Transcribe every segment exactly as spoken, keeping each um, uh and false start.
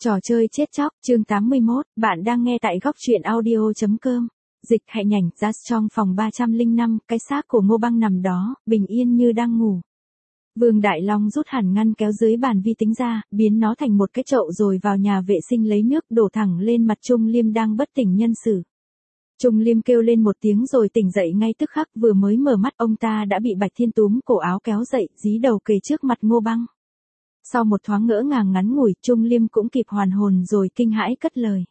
Trò chơi chết chóc, chương tám mươi mốt, bạn đang nghe tại góc truyện audio.com. Dịch hạnh nhảnh ra trong phòng ba trăm lẻ năm, cái xác của Ngô Băng nằm đó, bình yên như đang ngủ. Vương Đại Long rút hẳn ngăn kéo dưới bàn vi tính ra, biến nó thành một cái chậu rồi vào nhà vệ sinh lấy nước đổ thẳng lên mặt Trung Liêm đang bất tỉnh nhân sự. Trung Liêm kêu lên một tiếng rồi tỉnh dậy ngay tức khắc, vừa mới mở mắt ông ta đã bị Bạch Thiên túm cổ áo kéo dậy, dí đầu kề trước mặt Ngô Băng. Sau một thoáng ngỡ ngàng ngắn ngủi, Trung Liêm cũng kịp hoàn hồn rồi kinh hãi cất lời.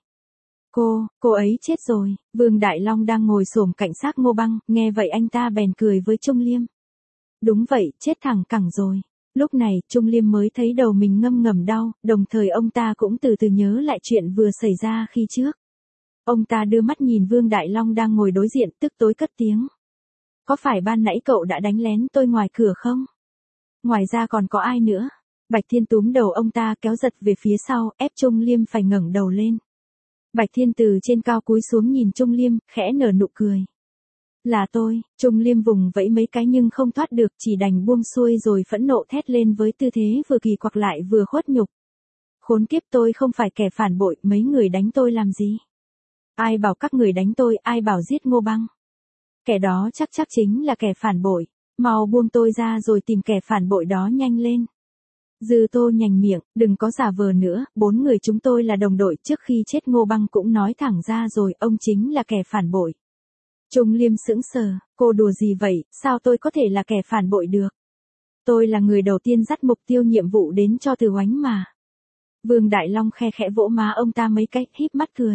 Cô, cô ấy chết rồi. Vương Đại Long đang ngồi xổm cạnh xác Ngô Băng, nghe vậy anh ta bèn cười với Trung Liêm. Đúng vậy, chết thẳng cẳng rồi. Lúc này, Trung Liêm mới thấy đầu mình ngâm ngầm đau, đồng thời ông ta cũng từ từ nhớ lại chuyện vừa xảy ra khi trước. Ông ta đưa mắt nhìn Vương Đại Long đang ngồi đối diện, tức tối cất tiếng. Có phải ban nãy cậu đã đánh lén tôi ngoài cửa không? Ngoài ra còn có ai nữa? Bạch Thiên túm đầu ông ta kéo giật về phía sau, ép Trung Liêm phải ngẩng đầu lên. Bạch Thiên từ trên cao cúi xuống nhìn Trung Liêm, khẽ nở nụ cười. Là tôi. Trung Liêm vùng vẫy mấy cái nhưng không thoát được, chỉ đành buông xuôi rồi phẫn nộ thét lên với tư thế vừa kỳ quặc lại vừa khuất nhục. Khốn kiếp, tôi không phải kẻ phản bội, mấy người đánh tôi làm gì? Ai bảo các người đánh tôi, ai bảo giết Ngô Băng? Kẻ đó chắc chắc chính là kẻ phản bội, mau buông tôi ra rồi tìm kẻ phản bội đó nhanh lên. Dư Tô nhành miệng, đừng có giả vờ nữa, bốn người chúng tôi là đồng đội, trước khi chết Ngô Băng cũng nói thẳng ra rồi, ông chính là kẻ phản bội. Trung Liêm sững sờ, cô đùa gì vậy, sao tôi có thể là kẻ phản bội được? Tôi là người đầu tiên dắt mục tiêu nhiệm vụ đến cho Từ Oánh mà. Vương Đại Long khe khẽ vỗ má ông ta mấy cái, híp mắt cười.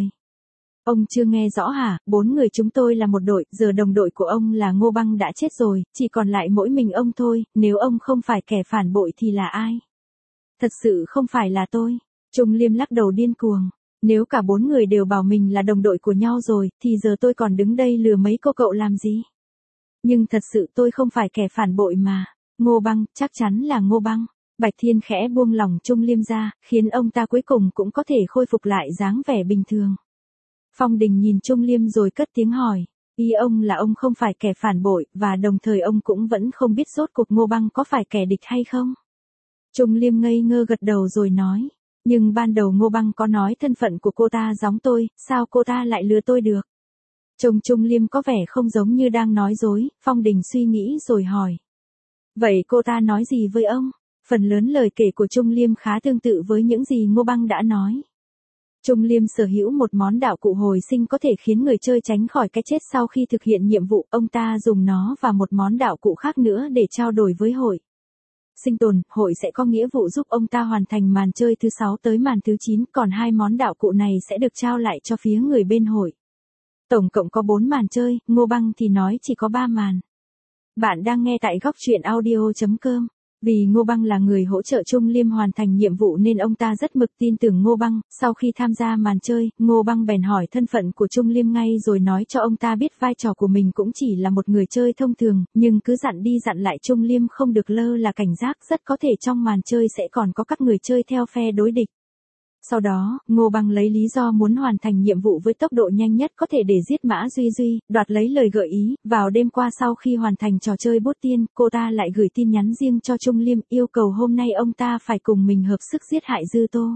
Ông chưa nghe rõ hả, bốn người chúng tôi là một đội, giờ đồng đội của ông là Ngô Băng đã chết rồi, chỉ còn lại mỗi mình ông thôi, nếu ông không phải kẻ phản bội thì là ai? Thật sự không phải là tôi. Trung Liêm lắc đầu điên cuồng. Nếu cả bốn người đều bảo mình là đồng đội của nhau rồi, thì giờ tôi còn đứng đây lừa mấy cô cậu làm gì? Nhưng thật sự tôi không phải kẻ phản bội mà. Ngô Băng, chắc chắn là Ngô Băng. Bạch Thiên khẽ buông lỏng Trung Liêm ra, khiến ông ta cuối cùng cũng có thể khôi phục lại dáng vẻ bình thường. Phong Đình nhìn Trung Liêm rồi cất tiếng hỏi. Ý ông là ông không phải kẻ phản bội, và đồng thời ông cũng vẫn không biết rốt cuộc Ngô Băng có phải kẻ địch hay không? Trung Liêm ngây ngơ gật đầu rồi nói. Nhưng ban đầu Ngô Băng có nói thân phận của cô ta giống tôi, sao cô ta lại lừa tôi được? Trông Trung Liêm có vẻ không giống như đang nói dối, Phong Đình suy nghĩ rồi hỏi. Vậy cô ta nói gì với ông? Phần lớn lời kể của Trung Liêm khá tương tự với những gì Ngô Băng đã nói. Trung Liêm sở hữu một món đạo cụ hồi sinh có thể khiến người chơi tránh khỏi cái chết sau khi thực hiện nhiệm vụ, ông ta dùng nó và một món đạo cụ khác nữa để trao đổi với hội sinh tồn, hội sẽ có nghĩa vụ giúp ông ta hoàn thành màn chơi thứ sáu tới màn thứ chín, còn hai món đạo cụ này sẽ được trao lại cho phía người bên hội. Tổng cộng có bốn màn chơi, Ngô Băng thì nói chỉ có ba màn. Bạn đang nghe tại góc truyện audio.com. Vì Ngô Băng là người hỗ trợ Trung Liêm hoàn thành nhiệm vụ nên ông ta rất mực tin tưởng Ngô Băng, sau khi tham gia màn chơi, Ngô Băng bèn hỏi thân phận của Trung Liêm ngay rồi nói cho ông ta biết vai trò của mình cũng chỉ là một người chơi thông thường, nhưng cứ dặn đi dặn lại Trung Liêm không được lơ là cảnh giác, rất có thể trong màn chơi sẽ còn có các người chơi theo phe đối địch. Sau đó, Ngô Băng lấy lý do muốn hoàn thành nhiệm vụ với tốc độ nhanh nhất có thể để giết Mã Duy Duy, đoạt lấy lời gợi ý, vào đêm qua sau khi hoàn thành trò chơi bút tiên, cô ta lại gửi tin nhắn riêng cho Trung Liêm, yêu cầu hôm nay ông ta phải cùng mình hợp sức giết hại Dư Tô.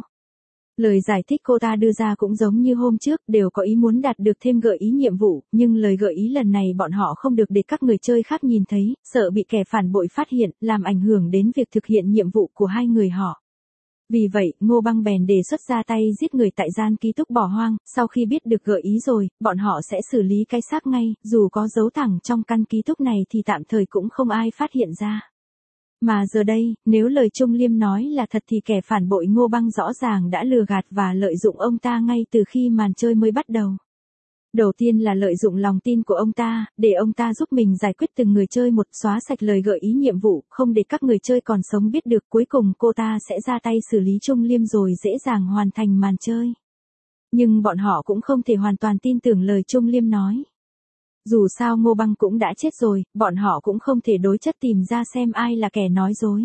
Lời giải thích cô ta đưa ra cũng giống như hôm trước, đều có ý muốn đạt được thêm gợi ý nhiệm vụ, nhưng lời gợi ý lần này bọn họ không được để các người chơi khác nhìn thấy, sợ bị kẻ phản bội phát hiện, làm ảnh hưởng đến việc thực hiện nhiệm vụ của hai người họ. Vì vậy, Ngô Băng bèn đề xuất ra tay giết người tại gian ký túc bỏ hoang, sau khi biết được gợi ý rồi, bọn họ sẽ xử lý cái xác ngay, dù có giấu thẳng trong căn ký túc này thì tạm thời cũng không ai phát hiện ra. Mà giờ đây, nếu lời Trung Liêm nói là thật thì kẻ phản bội Ngô Băng rõ ràng đã lừa gạt và lợi dụng ông ta ngay từ khi màn chơi mới bắt đầu. Đầu tiên là lợi dụng lòng tin của ông ta, để ông ta giúp mình giải quyết từng người chơi một, xóa sạch lời gợi ý nhiệm vụ, không để các người chơi còn sống biết được, cuối cùng cô ta sẽ ra tay xử lý Trung Liêm rồi dễ dàng hoàn thành màn chơi. Nhưng bọn họ cũng không thể hoàn toàn tin tưởng lời Trung Liêm nói. Dù sao Ngô Băng cũng đã chết rồi, bọn họ cũng không thể đối chất tìm ra xem ai là kẻ nói dối.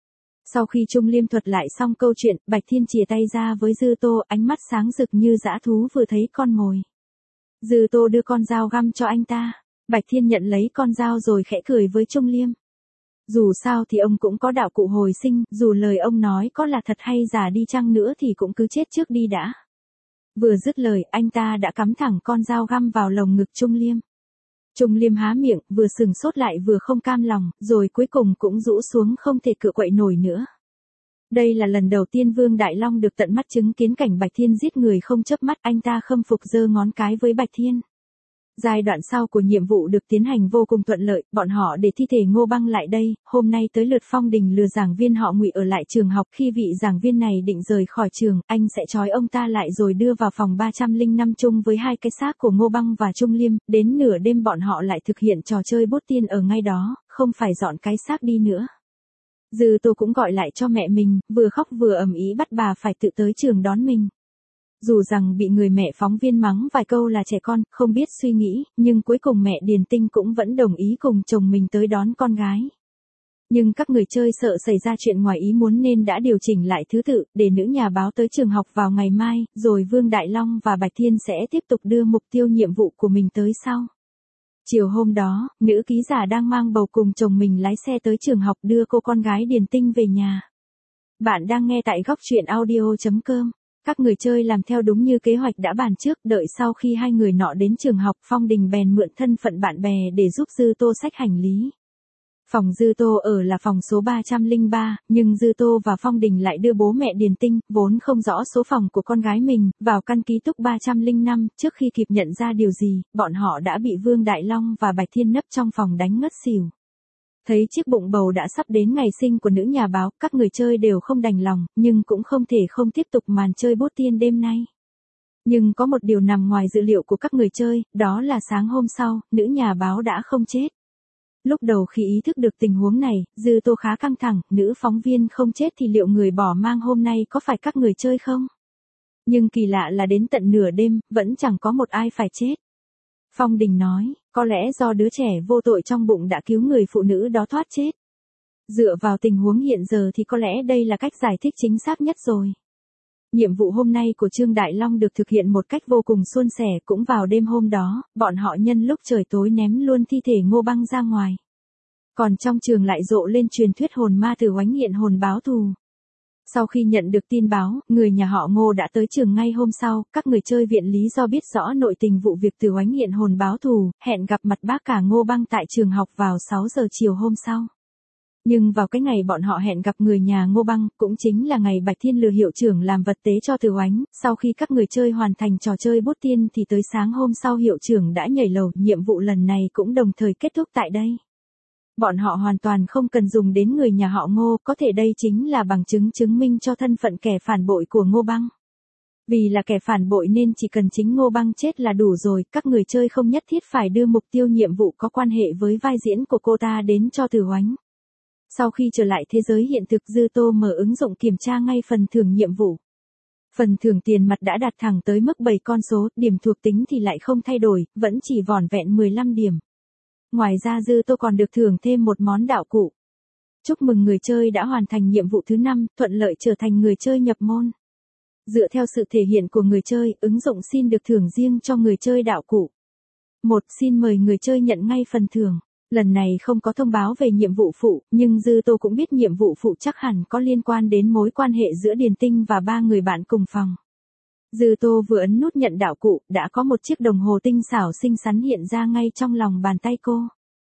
Sau khi Trung Liêm thuật lại xong câu chuyện, Bạch Thiên chìa tay ra với Dư Tô, ánh mắt sáng rực như dã thú vừa thấy con mồi. Dư Tô đưa con dao găm cho anh ta. Bạch Thiên nhận lấy con dao rồi khẽ cười với Trung Liêm. Dù sao thì ông cũng có đạo cụ hồi sinh, dù lời ông nói có là thật hay giả đi chăng nữa thì cũng cứ chết trước đi đã. Vừa dứt lời, anh ta đã cắm thẳng con dao găm vào lồng ngực Trung Liêm. Trung Liêm há miệng, vừa sừng sốt lại vừa không cam lòng, rồi cuối cùng cũng rũ xuống không thể cựa quậy nổi nữa. Đây là lần đầu tiên Vương Đại Long được tận mắt chứng kiến cảnh Bạch Thiên giết người không chớp mắt, anh ta khâm phục giơ ngón cái với Bạch Thiên. Giai đoạn sau của nhiệm vụ được tiến hành vô cùng thuận lợi, bọn họ để thi thể Ngô Băng lại đây, hôm nay tới lượt Phong Đình lừa giảng viên họ Ngụy ở lại trường học, khi vị giảng viên này định rời khỏi trường, anh sẽ trói ông ta lại rồi đưa vào phòng ba trăm lẻ năm chung với hai cái xác của Ngô Băng và Trung Liêm, đến nửa đêm bọn họ lại thực hiện trò chơi bút tiên ở ngay đó, không phải dọn cái xác đi nữa. Dư Tô cũng gọi lại cho mẹ mình, vừa khóc vừa ầm ĩ bắt bà phải tự tới trường đón mình. Dù rằng bị người mẹ phóng viên mắng vài câu là trẻ con, không biết suy nghĩ, nhưng cuối cùng mẹ Điền Tinh cũng vẫn đồng ý cùng chồng mình tới đón con gái. Nhưng các người chơi sợ xảy ra chuyện ngoài ý muốn nên đã điều chỉnh lại thứ tự, để nữ nhà báo tới trường học vào ngày mai, rồi Vương Đại Long và Bạch Thiên sẽ tiếp tục đưa mục tiêu nhiệm vụ của mình tới sau. Chiều hôm đó, nữ ký giả đang mang bầu cùng chồng mình lái xe tới trường học đưa cô con gái Điền Tinh về nhà. Bạn đang nghe tại góc truyện audio chấm com. Các người chơi làm theo đúng như kế hoạch đã bàn trước, đợi sau khi hai người nọ đến trường học, Phong Đình bèn mượn thân phận bạn bè để giúp Dư Tô xách hành lý. Phòng Dư Tô ở là phòng số ba trăm lẻ ba, nhưng Dư Tô và Phong Đình lại đưa bố mẹ Điền Tinh, vốn không rõ số phòng của con gái mình, vào căn ký túc ba trăm lẻ năm, trước khi kịp nhận ra điều gì, bọn họ đã bị Vương Đại Long và Bạch Thiên nấp trong phòng đánh ngất xỉu. Thấy chiếc bụng bầu đã sắp đến ngày sinh của nữ nhà báo, các người chơi đều không đành lòng, nhưng cũng không thể không tiếp tục màn chơi bút tiên đêm nay. Nhưng có một điều nằm ngoài dự liệu của các người chơi, đó là sáng hôm sau, nữ nhà báo đã không chết. Lúc đầu khi ý thức được tình huống này, Dư Tô khá căng thẳng, nữ phóng viên không chết thì liệu người bỏ mang hôm nay có phải các người chơi không? Nhưng kỳ lạ là đến tận nửa đêm, vẫn chẳng có một ai phải chết. Phong Đình nói, có lẽ do đứa trẻ vô tội trong bụng đã cứu người phụ nữ đó thoát chết. Dựa vào tình huống hiện giờ thì có lẽ đây là cách giải thích chính xác nhất rồi. Nhiệm vụ hôm nay của Trương Đại Long được thực hiện một cách vô cùng suôn sẻ, cũng vào đêm hôm đó, bọn họ nhân lúc trời tối ném luôn thi thể Ngô Băng ra ngoài. Còn trong trường lại rộ lên truyền thuyết hồn ma Từ Oánh nghiện hồn báo thù. Sau khi nhận được tin báo, người nhà họ Ngô đã tới trường ngay hôm sau, các người chơi viện lý do biết rõ nội tình vụ việc Từ Oánh nghiện hồn báo thù, hẹn gặp mặt bác cả Ngô Băng tại trường học vào sáu giờ chiều hôm sau. Nhưng vào cái ngày bọn họ hẹn gặp người nhà Ngô Băng, cũng chính là ngày Bạch Thiên lừa hiệu trưởng làm vật tế cho Từ Oánh, sau khi các người chơi hoàn thành trò chơi bút tiên thì tới sáng hôm sau hiệu trưởng đã nhảy lầu, nhiệm vụ lần này cũng đồng thời kết thúc tại đây. Bọn họ hoàn toàn không cần dùng đến người nhà họ Ngô, có thể đây chính là bằng chứng chứng minh cho thân phận kẻ phản bội của Ngô Băng. Vì là kẻ phản bội nên chỉ cần chính Ngô Băng chết là đủ rồi, các người chơi không nhất thiết phải đưa mục tiêu nhiệm vụ có quan hệ với vai diễn của cô ta đến cho Từ Oánh. Sau khi trở lại thế giới hiện thực, Dư Tô mở ứng dụng kiểm tra ngay phần thưởng nhiệm vụ. Phần thưởng tiền mặt đã đạt thẳng tới mức bảy con số, điểm thuộc tính thì lại không thay đổi, vẫn chỉ vỏn vẹn mười lăm điểm. Ngoài ra Dư Tô còn được thưởng thêm một món đạo cụ. Chúc mừng người chơi đã hoàn thành nhiệm vụ thứ năm, thuận lợi trở thành người chơi nhập môn. Dựa theo sự thể hiện của người chơi, ứng dụng xin được thưởng riêng cho người chơi đạo cụ. một. Xin mời người chơi nhận ngay phần thưởng. Lần này không có thông báo về nhiệm vụ phụ, nhưng Dư Tô cũng biết nhiệm vụ phụ chắc hẳn có liên quan đến mối quan hệ giữa Điền Tinh và ba người bạn cùng phòng. Dư Tô vừa ấn nút nhận đạo cụ, đã có một chiếc đồng hồ tinh xảo xinh xắn hiện ra ngay trong lòng bàn tay cô.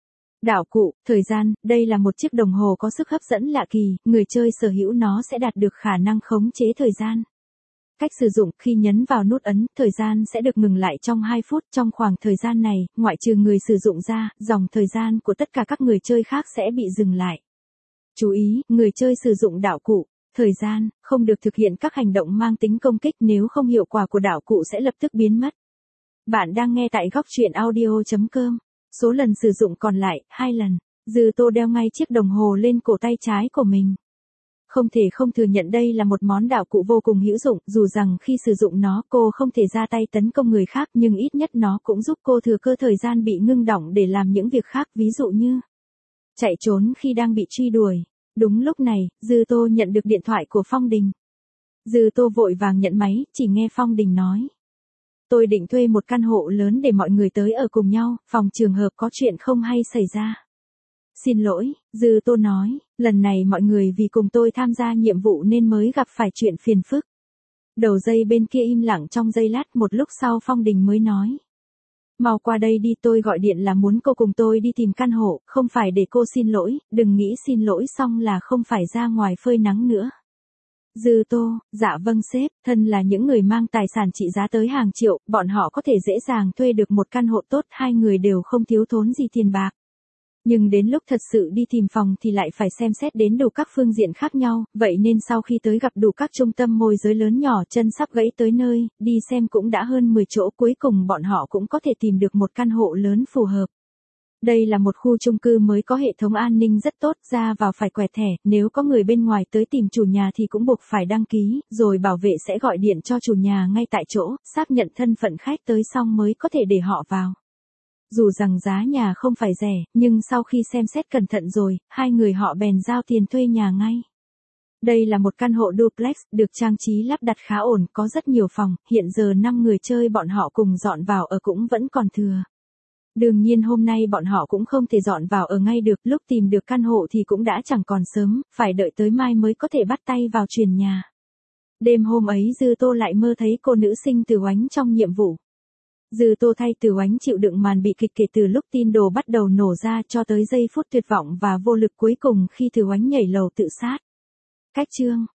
Đạo cụ, thời gian, đây là một chiếc đồng hồ có sức hấp dẫn lạ kỳ, người chơi sở hữu nó sẽ đạt được khả năng khống chế thời gian. Cách sử dụng, khi nhấn vào nút ấn, thời gian sẽ được ngừng lại trong hai phút, trong khoảng thời gian này, ngoại trừ người sử dụng ra, dòng thời gian của tất cả các người chơi khác sẽ bị dừng lại. Chú ý, người chơi sử dụng đạo cụ, thời gian, không được thực hiện các hành động mang tính công kích, nếu không hiệu quả của đạo cụ sẽ lập tức biến mất. Bạn đang nghe tại góc truyện audio chấm com. Số lần sử dụng còn lại, hai lần. Dư Tô đeo ngay chiếc đồng hồ lên cổ tay trái của mình. Không thể không thừa nhận đây là một món đạo cụ vô cùng hữu dụng, dù rằng khi sử dụng nó cô không thể ra tay tấn công người khác, nhưng ít nhất nó cũng giúp cô thừa cơ thời gian bị ngưng đọng để làm những việc khác, ví dụ như chạy trốn khi đang bị truy đuổi. Đúng lúc này, Dư Tô nhận được điện thoại của Phong Đình. Dư Tô vội vàng nhận máy, chỉ nghe Phong Đình nói. Tôi định thuê một căn hộ lớn để mọi người tới ở cùng nhau, phòng trường hợp có chuyện không hay xảy ra. Xin lỗi, Dư Tô nói, lần này mọi người vì cùng tôi tham gia nhiệm vụ nên mới gặp phải chuyện phiền phức. Đầu dây bên kia im lặng trong giây lát, một lúc sau Phong Đình mới nói. Mau qua đây đi, tôi gọi điện là muốn cô cùng tôi đi tìm căn hộ, không phải để cô xin lỗi, đừng nghĩ xin lỗi xong là không phải ra ngoài phơi nắng nữa. Dư Tô, dạ vâng sếp, thân là những người mang tài sản trị giá tới hàng triệu, bọn họ có thể dễ dàng thuê được một căn hộ tốt, hai người đều không thiếu thốn gì tiền bạc. Nhưng đến lúc thật sự đi tìm phòng thì lại phải xem xét đến đủ các phương diện khác nhau, vậy nên sau khi tới gặp đủ các trung tâm môi giới lớn nhỏ, chân sắp gãy tới nơi, đi xem cũng đã hơn mười chỗ, cuối cùng bọn họ cũng có thể tìm được một căn hộ lớn phù hợp. Đây là một khu chung cư mới có hệ thống an ninh rất tốt, ra vào phải quẹt thẻ, nếu có người bên ngoài tới tìm chủ nhà thì cũng buộc phải đăng ký, rồi bảo vệ sẽ gọi điện cho chủ nhà ngay tại chỗ, xác nhận thân phận khách tới xong mới có thể để họ vào. Dù rằng giá nhà không phải rẻ, nhưng sau khi xem xét cẩn thận rồi, hai người họ bèn giao tiền thuê nhà ngay. Đây là một căn hộ duplex, được trang trí lắp đặt khá ổn, có rất nhiều phòng, hiện giờ năm người chơi bọn họ cùng dọn vào ở cũng vẫn còn thừa. Đương nhiên hôm nay bọn họ cũng không thể dọn vào ở ngay được, lúc tìm được căn hộ thì cũng đã chẳng còn sớm, phải đợi tới mai mới có thể bắt tay vào chuyển nhà. Đêm hôm ấy Dư Tô lại mơ thấy cô nữ sinh Từ Oánh trong nhiệm vụ. Dư Tô thay Từ Oánh chịu đựng màn bị kịch kể từ lúc tin đồ bắt đầu nổ ra cho tới giây phút tuyệt vọng và vô lực cuối cùng khi Từ Oánh nhảy lầu tự sát. Cách chương